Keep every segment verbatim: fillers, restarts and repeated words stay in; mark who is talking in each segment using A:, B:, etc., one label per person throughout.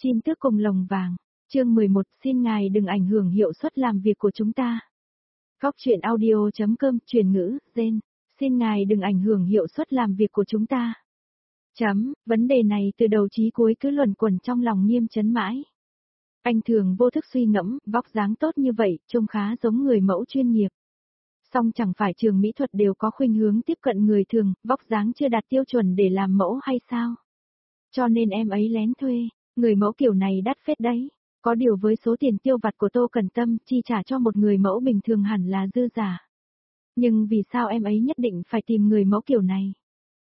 A: Chim tước cùng lồng vàng. Chương mười một, xin ngài đừng ảnh hưởng hiệu suất làm việc của chúng ta. Góc truyện audio.com, truyền ngữ, gen. Xin ngài đừng ảnh hưởng hiệu suất làm việc của chúng ta. Chấm, vấn đề này từ đầu chí cuối cứ luẩn quẩn trong lòng Nghiêm Chấn mãi. Anh thường vô thức suy ngẫm, vóc dáng tốt như vậy, trông khá giống người mẫu chuyên nghiệp. Song chẳng phải trường mỹ thuật đều có khuynh hướng tiếp cận người thường, vóc dáng chưa đạt tiêu chuẩn để làm mẫu hay sao? Cho nên em ấy lén thuê, người mẫu kiểu này đắt phết đấy. Có điều với số tiền tiêu vặt của Tô Cần Tâm, chi trả cho một người mẫu bình thường hẳn là dư giả. Nhưng vì sao em ấy nhất định phải tìm người mẫu kiểu này?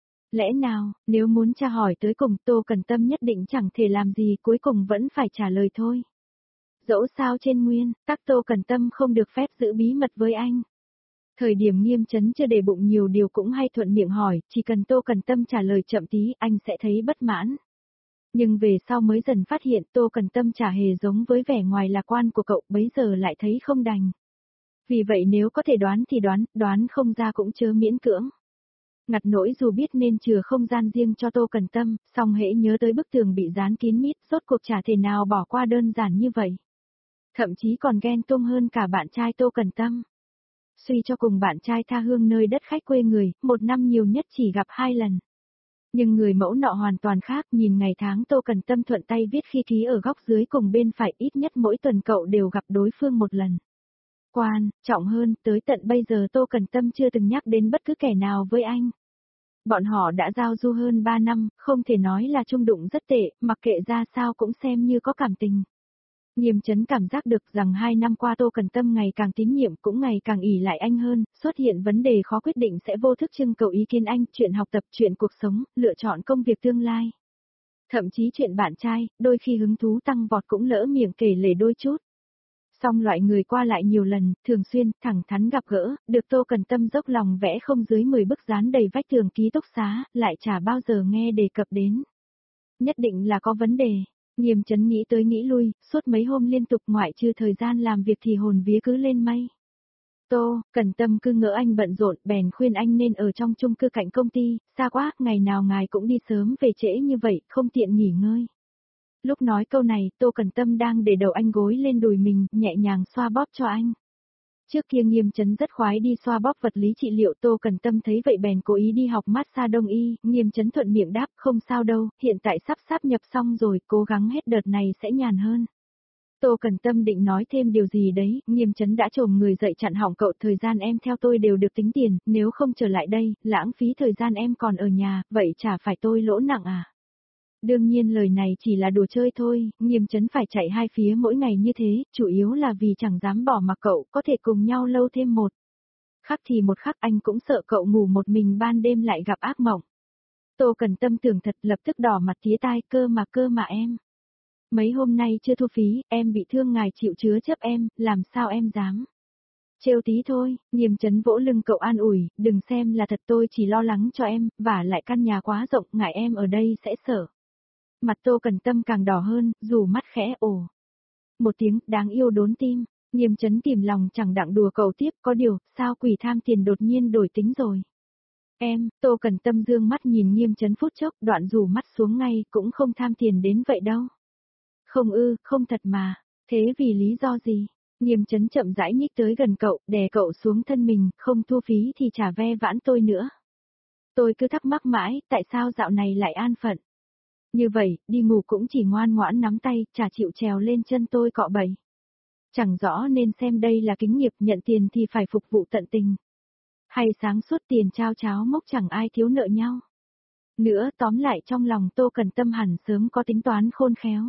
A: Lẽ nào, nếu muốn tra hỏi tới cùng, Tô Cần Tâm nhất định chẳng thể làm gì, cuối cùng vẫn phải trả lời thôi. Dẫu sao trên nguyên, tắc Tô Cần Tâm không được phép giữ bí mật với anh. Thời điểm Nghiêm Chấn chưa để bụng nhiều điều cũng hay thuận miệng hỏi, chỉ cần Tô Cần Tâm trả lời chậm tí, anh sẽ thấy bất mãn. Nhưng về sau mới dần phát hiện Tô Cần Tâm chả hề giống với vẻ ngoài lạc quan của cậu, bấy giờ lại thấy không đành. Vì vậy nếu có thể đoán thì đoán, đoán không ra cũng chớ miễn cưỡng. Ngặt nỗi dù biết nên chừa không gian riêng cho Tô Cần Tâm, song hễ nhớ tới bức tường bị dán kín mít, rốt cuộc chả thể nào bỏ qua đơn giản như vậy. Thậm chí còn ghen tuông hơn cả bạn trai Tô Cần Tâm. Suy cho cùng bạn trai tha hương nơi đất khách quê người, một năm nhiều nhất chỉ gặp hai lần. Nhưng người mẫu nọ hoàn toàn khác, nhìn ngày tháng Tô Cần Tâm thuận tay viết khi ký ở góc dưới cùng bên phải, ít nhất mỗi tuần cậu đều gặp đối phương một lần. Quan trọng hơn, tới tận bây giờ Tô Cần Tâm chưa từng nhắc đến bất cứ kẻ nào với anh. Bọn họ đã giao du hơn ba năm, không thể nói là chung đụng rất tệ, mặc kệ ra sao cũng xem như có cảm tình. Nghiêm Chấn cảm giác được rằng hai năm qua Tô Cần Tâm ngày càng tín nhiệm, cũng ngày càng ỷ lại anh hơn, xuất hiện vấn đề khó quyết định sẽ vô thức trưng cầu ý kiến anh, chuyện học tập, chuyện cuộc sống, lựa chọn công việc tương lai. Thậm chí chuyện bạn trai, đôi khi hứng thú tăng vọt cũng lỡ miệng kể lể đôi chút. Song loại người qua lại nhiều lần, thường xuyên, thẳng thắn gặp gỡ, được Tô Cần Tâm dốc lòng vẽ không dưới mười bức dán đầy vách tường ký túc xá, lại chả bao giờ nghe đề cập đến. Nhất định là có vấn đề. Nghiêm Chấn nghĩ tới nghĩ lui, suốt mấy hôm liên tục ngoại trừ thời gian làm việc thì hồn vía cứ lên mây. Tô Cần Tâm cứ ngỡ anh bận rộn, bèn khuyên anh nên ở trong chung cư cạnh công ty, xa quá, ngày nào ngài cũng đi sớm về trễ như vậy, không tiện nghỉ ngơi. Lúc nói câu này, Tô Cần Tâm đang để đầu anh gối lên đùi mình, nhẹ nhàng xoa bóp cho anh. Trước kia Nghiêm Chấn rất khoái đi xoa bóp vật lý trị liệu, Tô Cần Tâm thấy vậy bèn cố ý đi học massage đông y, Nghiêm Chấn thuận miệng đáp, không sao đâu, hiện tại sắp sáp nhập xong rồi, cố gắng hết đợt này sẽ nhàn hơn. Tô Cần Tâm định nói thêm điều gì đấy, Nghiêm Chấn đã chồm người dậy chặn họng cậu, thời gian em theo tôi đều được tính tiền, nếu không trở lại đây, lãng phí thời gian em còn ở nhà, vậy chả phải tôi lỗ nặng à? Đương nhiên lời này chỉ là đùa chơi thôi, Nghiêm Chấn phải chạy hai phía mỗi ngày như thế, chủ yếu là vì chẳng dám bỏ mặc cậu có thể cùng nhau lâu thêm một khắc thì một khắc, anh cũng sợ cậu ngủ một mình ban đêm lại gặp ác mộng. Tô Cần Tâm tưởng thật, lập tức đỏ mặt tía tai, cơ mà cơ mà em. Mấy hôm nay chưa thu phí, em bị thương ngài chịu chứa chấp em, làm sao em dám. Trêu tí thôi, Nghiêm Chấn vỗ lưng cậu an ủi, đừng xem là thật, tôi chỉ lo lắng cho em, và lại căn nhà quá rộng, ngại em ở đây sẽ sợ. Mặt Tô Cần Tâm càng đỏ hơn, dù mắt khẽ ồ. Một tiếng, đáng yêu đốn tim, Nghiêm Chấn kìm lòng chẳng đặng đùa cậu tiếp, có điều, sao quỷ tham tiền đột nhiên đổi tính rồi. Em, Tô Cần Tâm dương mắt nhìn Nghiêm Chấn phút chốc, đoạn rủ mắt xuống ngay, cũng không tham tiền đến vậy đâu. Không ư, không thật mà, thế vì lý do gì? Nghiêm Chấn chậm rãi nhích tới gần cậu, đè cậu xuống thân mình, không thu phí thì chả ve vãn tôi nữa. Tôi cứ thắc mắc mãi, tại sao dạo này lại an phận? Như vậy, đi ngủ cũng chỉ ngoan ngoãn nắm tay, chả chịu trèo lên chân tôi cọ bẩy. Chẳng rõ nên xem đây là kính nghiệp, nhận tiền thì phải phục vụ tận tình. Hay sáng suốt tiền trao cháo mốc chẳng ai thiếu nợ nhau. Nữa tóm lại trong lòng Tô Cần Tâm hẳn sớm có tính toán khôn khéo.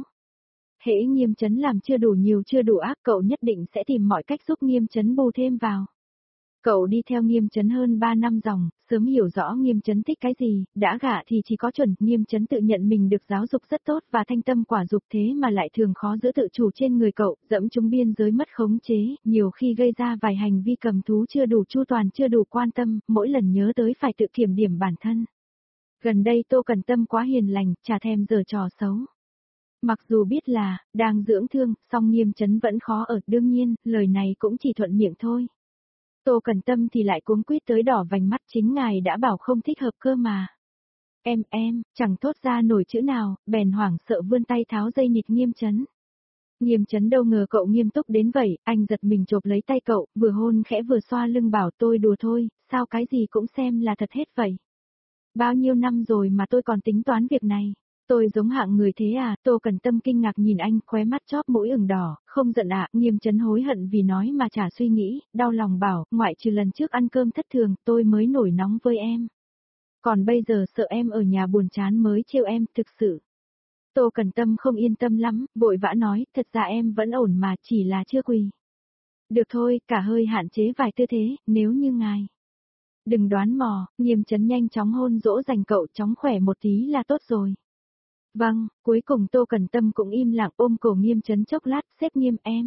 A: Hễ Nghiêm Chấn làm chưa đủ nhiều chưa đủ ác, cậu nhất định sẽ tìm mọi cách giúp Nghiêm Chấn bù thêm vào. Cậu đi theo Nghiêm Chấn hơn ba năm dòng, sớm hiểu rõ Nghiêm Chấn thích cái gì, đã gả thì chỉ có chuẩn, Nghiêm Chấn tự nhận mình được giáo dục rất tốt và thanh tâm quả dục, thế mà lại thường khó giữ tự chủ trên người cậu, dẫm trúng biên giới mất khống chế, nhiều khi gây ra vài hành vi cầm thú chưa đủ chu toàn, chưa đủ quan tâm, mỗi lần nhớ tới phải tự kiểm điểm bản thân. Gần đây Tô Cần Tâm quá hiền lành, chả thèm giở trò xấu. Mặc dù biết là, đang dưỡng thương, song Nghiêm Chấn vẫn khó ở, đương nhiên, lời này cũng chỉ thuận miệng thôi. Tô Cần Tâm thì lại cuống quýt tới đỏ vành mắt, chính ngài đã bảo không thích hợp cơ mà. Em em, chẳng thốt ra nổi chữ nào, bèn hoảng sợ vươn tay tháo dây nịt Nghiêm Chấn. Nghiêm Chấn đâu ngờ cậu nghiêm túc đến vậy, anh giật mình chộp lấy tay cậu, vừa hôn khẽ vừa xoa lưng bảo tôi đùa thôi, sao cái gì cũng xem là thật hết vậy. Bao nhiêu năm rồi mà tôi còn tính toán việc này. Tôi giống hạng người thế à, Tô Cần Tâm kinh ngạc nhìn anh, khóe mắt chóp mũi ửng đỏ, không giận ạ, Nghiêm Chấn hối hận vì nói mà chả suy nghĩ, đau lòng bảo, ngoại trừ lần trước ăn cơm thất thường, tôi mới nổi nóng với em. Còn bây giờ sợ em ở nhà buồn chán mới trêu em, thực sự. Tô Cần Tâm không yên tâm lắm, vội vã nói, thật ra em vẫn ổn mà, chỉ là chưa quỳ. Được thôi, cả hơi hạn chế vài tư thế, nếu như ngài. Đừng đoán mò, Nghiêm Chấn nhanh chóng hôn dỗ dành cậu, chóng khỏe một tí là tốt rồi. Vâng, cuối cùng Tô Cần Tâm cũng im lặng ôm cổ Nghiêm Chấn chốc lát, xếp Nghiêm em.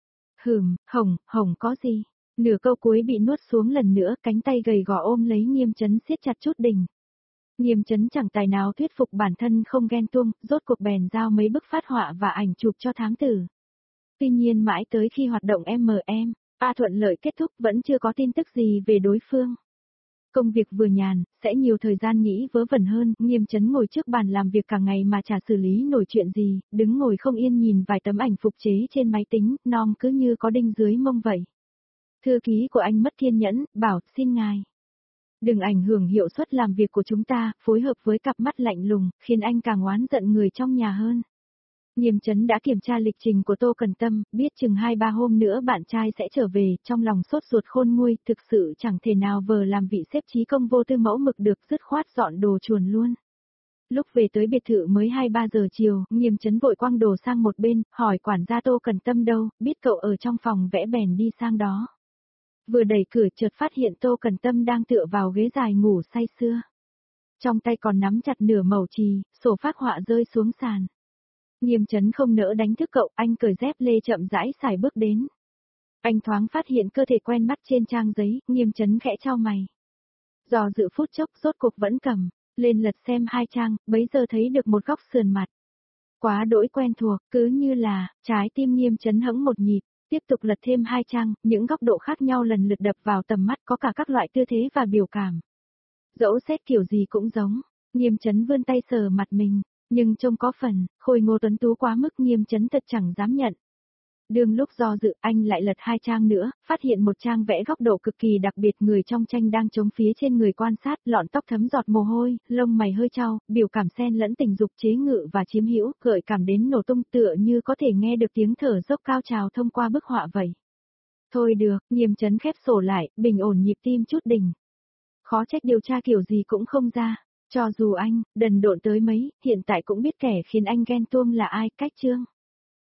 A: Hửm, Hồng, Hồng có gì? Nửa câu cuối bị nuốt xuống lần nữa, cánh tay gầy gò ôm lấy Nghiêm Chấn siết chặt chút đỉnh. Nghiêm Chấn chẳng tài nào thuyết phục bản thân không ghen tuông, rốt cuộc bèn giao mấy bức phát họa và ảnh chụp cho thám tử. Tuy nhiên mãi tới khi hoạt động em em, A thuận lợi kết thúc vẫn chưa có tin tức gì về đối phương. Công việc vừa nhàn, sẽ nhiều thời gian nghĩ vớ vẩn hơn, Nghiêm Chấn ngồi trước bàn làm việc cả ngày mà chả xử lý nổi chuyện gì, đứng ngồi không yên nhìn vài tấm ảnh phục chế trên máy tính, nom cứ như có đinh dưới mông vậy. Thư ký của anh mất kiên nhẫn, bảo, xin ngài. Đừng ảnh hưởng hiệu suất làm việc của chúng ta, phối hợp với cặp mắt lạnh lùng, khiến anh càng oán giận người trong nhà hơn. Nghiêm Chấn đã kiểm tra lịch trình của Tô Cần Tâm, biết chừng hai ba hôm nữa bạn trai sẽ trở về, trong lòng sốt ruột khôn nguôi, thực sự chẳng thể nào vờ làm vị xếp trí công vô tư mẫu mực được, dứt khoát dọn đồ chuồn luôn. Lúc về tới biệt thự mới hai ba giờ chiều, Nghiêm Chấn vội quăng đồ sang một bên, hỏi quản gia Tô Cần Tâm đâu, biết cậu ở trong phòng vẽ bèn đi sang đó. Vừa đẩy cửa chợt phát hiện Tô Cần Tâm đang tựa vào ghế dài ngủ say sưa. Trong tay còn nắm chặt nửa mẩu chì, sổ phác họa rơi xuống sàn. Nghiêm Chấn không nỡ đánh thức cậu, anh cởi dép lê chậm rãi xài bước đến. Anh thoáng phát hiện cơ thể quen mắt trên trang giấy, Nghiêm Chấn khẽ chau mày. Do dự phút chốc rốt cuộc vẫn cầm, lên lật xem hai trang, bấy giờ thấy được một góc sườn mặt. Quá đỗi quen thuộc, cứ như là, trái tim Nghiêm Chấn hững một nhịp. Tiếp tục lật thêm hai trang, những góc độ khác nhau lần lượt đập vào tầm mắt có cả các loại tư thế và biểu cảm. Dẫu xét kiểu gì cũng giống, Nghiêm Chấn vươn tay sờ mặt mình, nhưng trông có phần, khôi ngô tuấn tú quá mức Nghiêm Chấn thật chẳng dám nhận. Đương lúc do dự anh lại lật hai trang nữa, phát hiện một trang vẽ góc độ cực kỳ đặc biệt, người trong tranh đang chống phía trên người quan sát, lọn tóc thấm giọt mồ hôi, lông mày hơi chau, biểu cảm xen lẫn tình dục chế ngự và chiếm hữu, gợi cảm đến nổ tung, tựa như có thể nghe được tiếng thở dốc cao trào thông qua bức họa vậy. Thôi được, Nghiêm Chấn khép sổ lại, bình ổn nhịp tim chút đỉnh. Khó trách điều tra kiểu gì cũng không ra, cho dù anh, đần độn tới mấy, hiện tại cũng biết kẻ khiến anh ghen tuông là ai, Cách Trương.